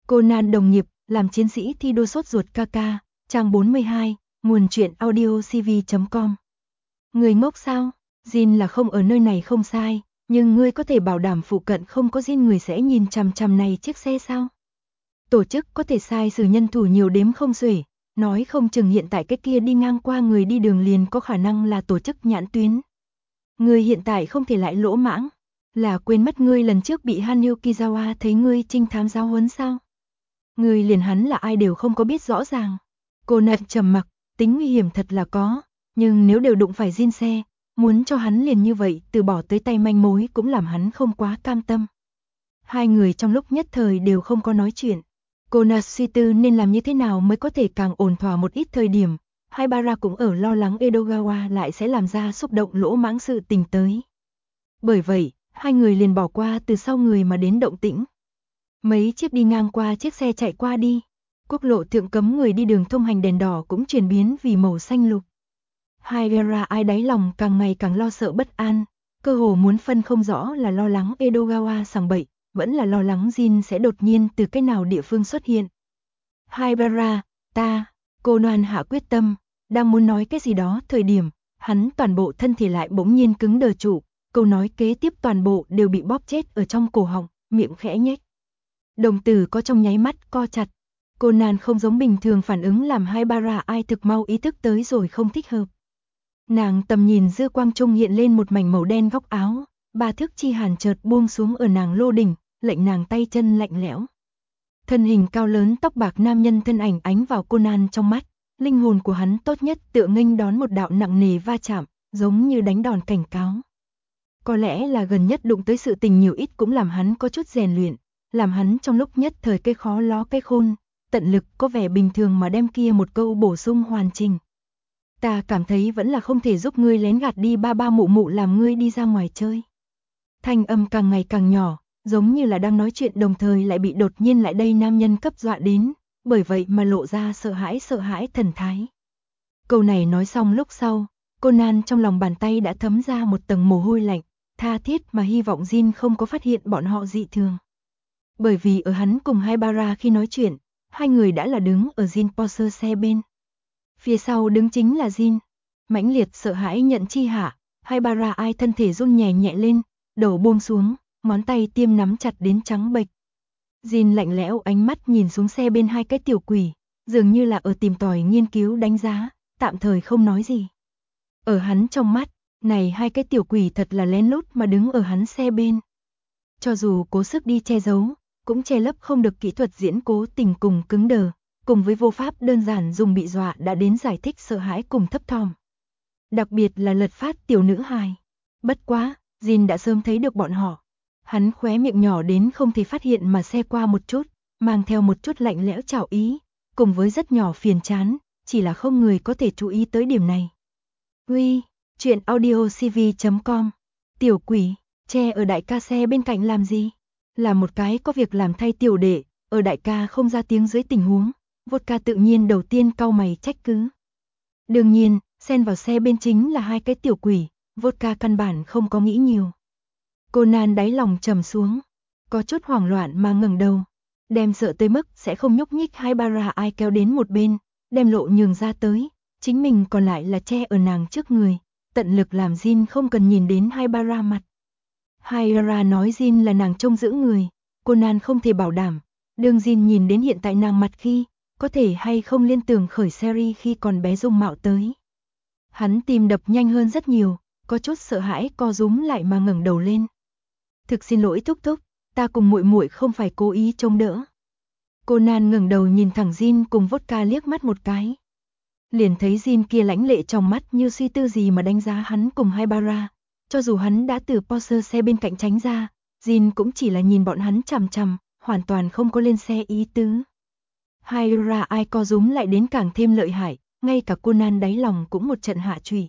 Conan đồng nghiệp, làm chiến sĩ thi đua sốt ruột KK, trang 42, nguồn truyện audio cv.com. Người ngốc sao? Jin là không ở nơi này không sai, nhưng ngươi có thể bảo đảm phụ cận không có Jin người sẽ nhìn chằm chằm này chiếc xe sao? Tổ chức có thể sai sử nhân thủ nhiều đếm không xuể, nói không chừng hiện tại cái kia đi ngang qua người đi đường liền có khả năng là tổ chức nhãn tuyến. Ngươi hiện tại không thể lại lỗ mãng, là quên mất ngươi lần trước bị Hanyu Kizawa thấy ngươi trinh thám giáo huấn sao? Ngươi liền hắn là ai đều không có biết rõ ràng. Cô nật trầm mặc, tính nguy hiểm thật là có, nhưng nếu đều đụng phải Jin xe, muốn cho hắn liền như vậy từ bỏ tới tay manh mối cũng làm hắn không quá cam tâm. Hai người trong lúc nhất thời đều không có nói chuyện. Cô nật suy tư nên làm như thế nào mới có thể càng ổn thỏa một ít thời điểm. Haibara cũng ở lo lắng Edogawa lại sẽ làm ra xúc động lỗ mãng sự tình tới. Bởi vậy, hai người liền bỏ qua từ sau người mà đến động tĩnh. Mấy chiếc đi ngang qua chiếc xe chạy qua đi. Quốc lộ thượng cấm người đi đường thông hành đèn đỏ cũng chuyển biến vì màu xanh lục. Haibara ai đáy lòng càng ngày càng lo sợ bất an, cơ hồ muốn phân không rõ là lo lắng Edogawa sằng bậy, vẫn là lo lắng Jin sẽ đột nhiên từ cái nào địa phương xuất hiện. Haibara, Conan hạ quyết tâm, đang muốn nói cái gì đó thời điểm, hắn toàn bộ thân thể lại bỗng nhiên cứng đờ trụ, câu nói kế tiếp toàn bộ đều bị bóp chết ở trong cổ họng, miệng khẽ nhếch. Đồng tử có trong nháy mắt co chặt. Conan không giống bình thường phản ứng làm Haibara ai thực mau ý thức tới rồi không thích hợp. Nàng tầm nhìn dư quang trung hiện lên một mảnh màu đen góc áo, ba thước chi hàn chợt buông xuống ở nàng lô đỉnh, lệnh nàng tay chân lạnh lẽo. Thân hình cao lớn tóc bạc nam nhân thân ảnh ánh vào Conan trong mắt, linh hồn của hắn tốt nhất tựa nghênh đón một đạo nặng nề va chạm, giống như đánh đòn cảnh cáo. Có lẽ là gần nhất đụng tới sự tình nhiều ít cũng làm hắn có chút rèn luyện, làm hắn trong lúc nhất thời cây khó ló cây khôn, tận lực có vẻ bình thường mà đem kia một câu bổ sung hoàn chỉnh. Ta cảm thấy vẫn là không thể giúp ngươi lén gạt đi ba mụ mụ làm ngươi đi ra ngoài chơi. Thanh âm càng ngày càng nhỏ, giống như là đang nói chuyện đồng thời lại bị đột nhiên lại đây nam nhân cấp dọa đến, bởi vậy mà lộ ra sợ hãi thần thái. Câu này nói xong lúc sau, Conan trong lòng bàn tay đã thấm ra một tầng mồ hôi lạnh, tha thiết mà hy vọng Jin không có phát hiện bọn họ dị thường. Bởi vì ở hắn cùng Haibara khi nói chuyện, hai người đã là đứng ở Jin Porsche xe bên. Phía sau đứng chính là Jin. Mãnh liệt sợ hãi nhận chi hạ, Haibara ai thân thể run nhẹ nhẹ lên, đầu buông xuống, ngón tay tiêm nắm chặt đến trắng bệch. Jin lạnh lẽo ánh mắt nhìn xuống xe bên hai cái tiểu quỷ, dường như là ở tìm tòi nghiên cứu đánh giá, tạm thời không nói gì. Ở hắn trong mắt, này hai cái tiểu quỷ thật là lén lút mà đứng ở hắn xe bên. Cho dù cố sức đi che giấu, cũng che lấp không được kỹ thuật diễn cố tình cùng cứng đờ, cùng với vô pháp đơn giản dùng bị dọa đã đến giải thích sợ hãi cùng thấp thỏm. Đặc biệt là lật phát tiểu nữ hài. Bất quá, Jin đã sớm thấy được bọn họ. Hắn khóe miệng nhỏ đến không thể phát hiện mà xe qua một chút, mang theo một chút lạnh lẽo chảo ý, cùng với rất nhỏ phiền chán, chỉ là không người có thể chú ý tới điểm này. Uy, chuyện audio cv.com. Tiểu quỷ, che ở đại ca xe bên cạnh làm gì? Là một cái có việc làm thay tiểu đệ, ở đại ca không ra tiếng dưới tình huống, Vodka tự nhiên đầu tiên cau mày trách cứ. Đương nhiên, xen vào xe bên chính là hai cái tiểu quỷ, Vodka căn bản không có nghĩ nhiều. Conan đáy lòng trầm xuống, có chút hoảng loạn mà ngẩng đầu, đem sợ tới mức sẽ không nhúc nhích Haibara ai kéo đến một bên, đem lộ nhường ra tới, chính mình còn lại là che ở nàng trước người, tận lực làm Jin không cần nhìn đến Haibara mặt. Haibara nói Jin là nàng trông giữ người, Conan không thể bảo đảm, đương Jin nhìn đến hiện tại nàng mặt khi, có thể hay không liên tưởng khởi series khi còn bé dung mạo tới. Hắn tim đập nhanh hơn rất nhiều, có chút sợ hãi co rúm lại mà ngẩng đầu lên. Thực xin lỗi thúc thúc, ta cùng muội muội không phải cố ý trông đỡ. Conan ngẩng đầu nhìn thẳng Jin cùng Vodka liếc mắt một cái. Liền thấy Jin kia lãnh lệ trong mắt như suy tư gì mà đánh giá hắn cùng Haibara. Cho dù hắn đã từ Porsche xe bên cạnh tránh ra, Jin cũng chỉ là nhìn bọn hắn chằm chằm, hoàn toàn không có lên xe ý tứ. Haibara ai co rúm lại đến càng thêm lợi hại, ngay cả Conan đáy lòng cũng một trận hạ trùy.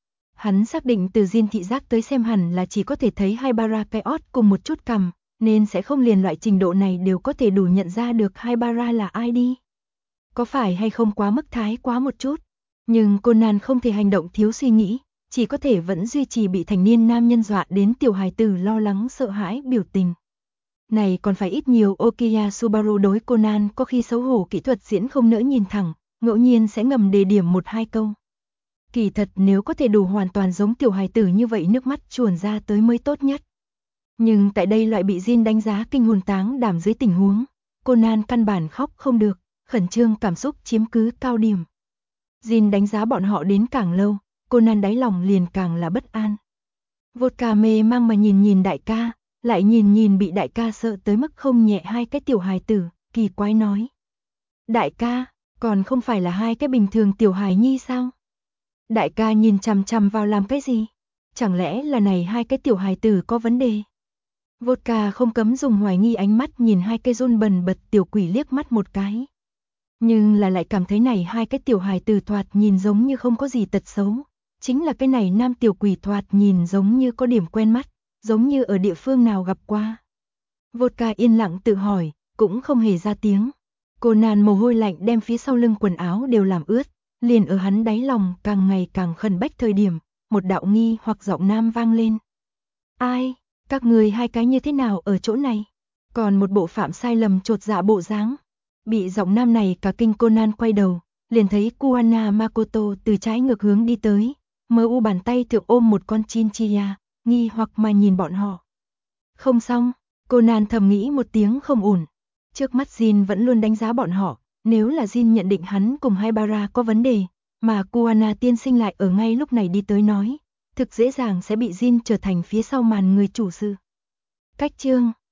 Hắn xác định từ Jin thị giác tới xem hẳn là chỉ có thể thấy Haibara cái ót cùng một chút cằm, nên sẽ không liền loại trình độ này đều có thể đủ nhận ra được Haibara là ai đi. Có phải hay không quá mức thái quá một chút, nhưng Conan không thể hành động thiếu suy nghĩ, chỉ có thể vẫn duy trì bị thành niên nam nhân dọa đến tiểu hài tử lo lắng sợ hãi biểu tình. Này còn phải ít nhiều Okiya Subaru đối Conan có khi xấu hổ kỹ thuật diễn không nỡ nhìn thẳng, ngẫu nhiên sẽ ngầm đề điểm một hai câu. Kỳ thật nếu có thể đủ hoàn toàn giống tiểu hài tử như vậy nước mắt chuồn ra tới mới tốt nhất. Nhưng tại đây loại bị Jin đánh giá kinh hồn táng đảm dưới tình huống, Conan căn bản khóc không được, khẩn trương cảm xúc chiếm cứ cao điểm. Jin đánh giá bọn họ đến càng lâu, Conan đáy lòng liền càng là bất an. Vodka mê mang mà nhìn đại ca, lại nhìn bị đại ca sợ tới mức không nhẹ hai cái tiểu hài tử, kỳ quái nói. Đại ca, còn không phải là hai cái bình thường tiểu hài nhi sao? Đại ca nhìn chằm chằm vào làm cái gì? Chẳng lẽ là này hai cái tiểu hài tử có vấn đề? Vodka không cấm dùng hoài nghi ánh mắt nhìn hai cái run bần bật tiểu quỷ liếc mắt một cái. Nhưng là lại cảm thấy này hai cái tiểu hài tử thoạt nhìn giống như không có gì tật xấu. Chính là cái này nam tiểu quỷ thoạt nhìn giống như có điểm quen mắt, giống như ở địa phương nào gặp qua. Vodka yên lặng tự hỏi, cũng không hề ra tiếng. Conan mồ hôi lạnh đem phía sau lưng quần áo đều làm ướt, liền ở hắn đáy lòng càng ngày càng khẩn bách thời điểm, một đạo nghi hoặc giọng nam vang lên. Ai, các người hai cái như thế nào ở chỗ này? Còn một bộ phạm sai lầm chột dạ bộ dáng. Bị giọng nam này cả kinh Conan quay đầu, liền thấy Kuana Makoto từ trái ngược hướng đi tới, mơ u bàn tay thượng ôm một con chinchilla, nghi hoặc mà nhìn bọn họ. Không xong, Conan thầm nghĩ một tiếng không ổn. Trước mắt Jin vẫn luôn đánh giá bọn họ, nếu là Jin nhận định hắn cùng Haibara có vấn đề, mà Kuana tiên sinh lại ở ngay lúc này đi tới nói, thực dễ dàng sẽ bị Jin trở thành phía sau màn người chủ sự. Cách chương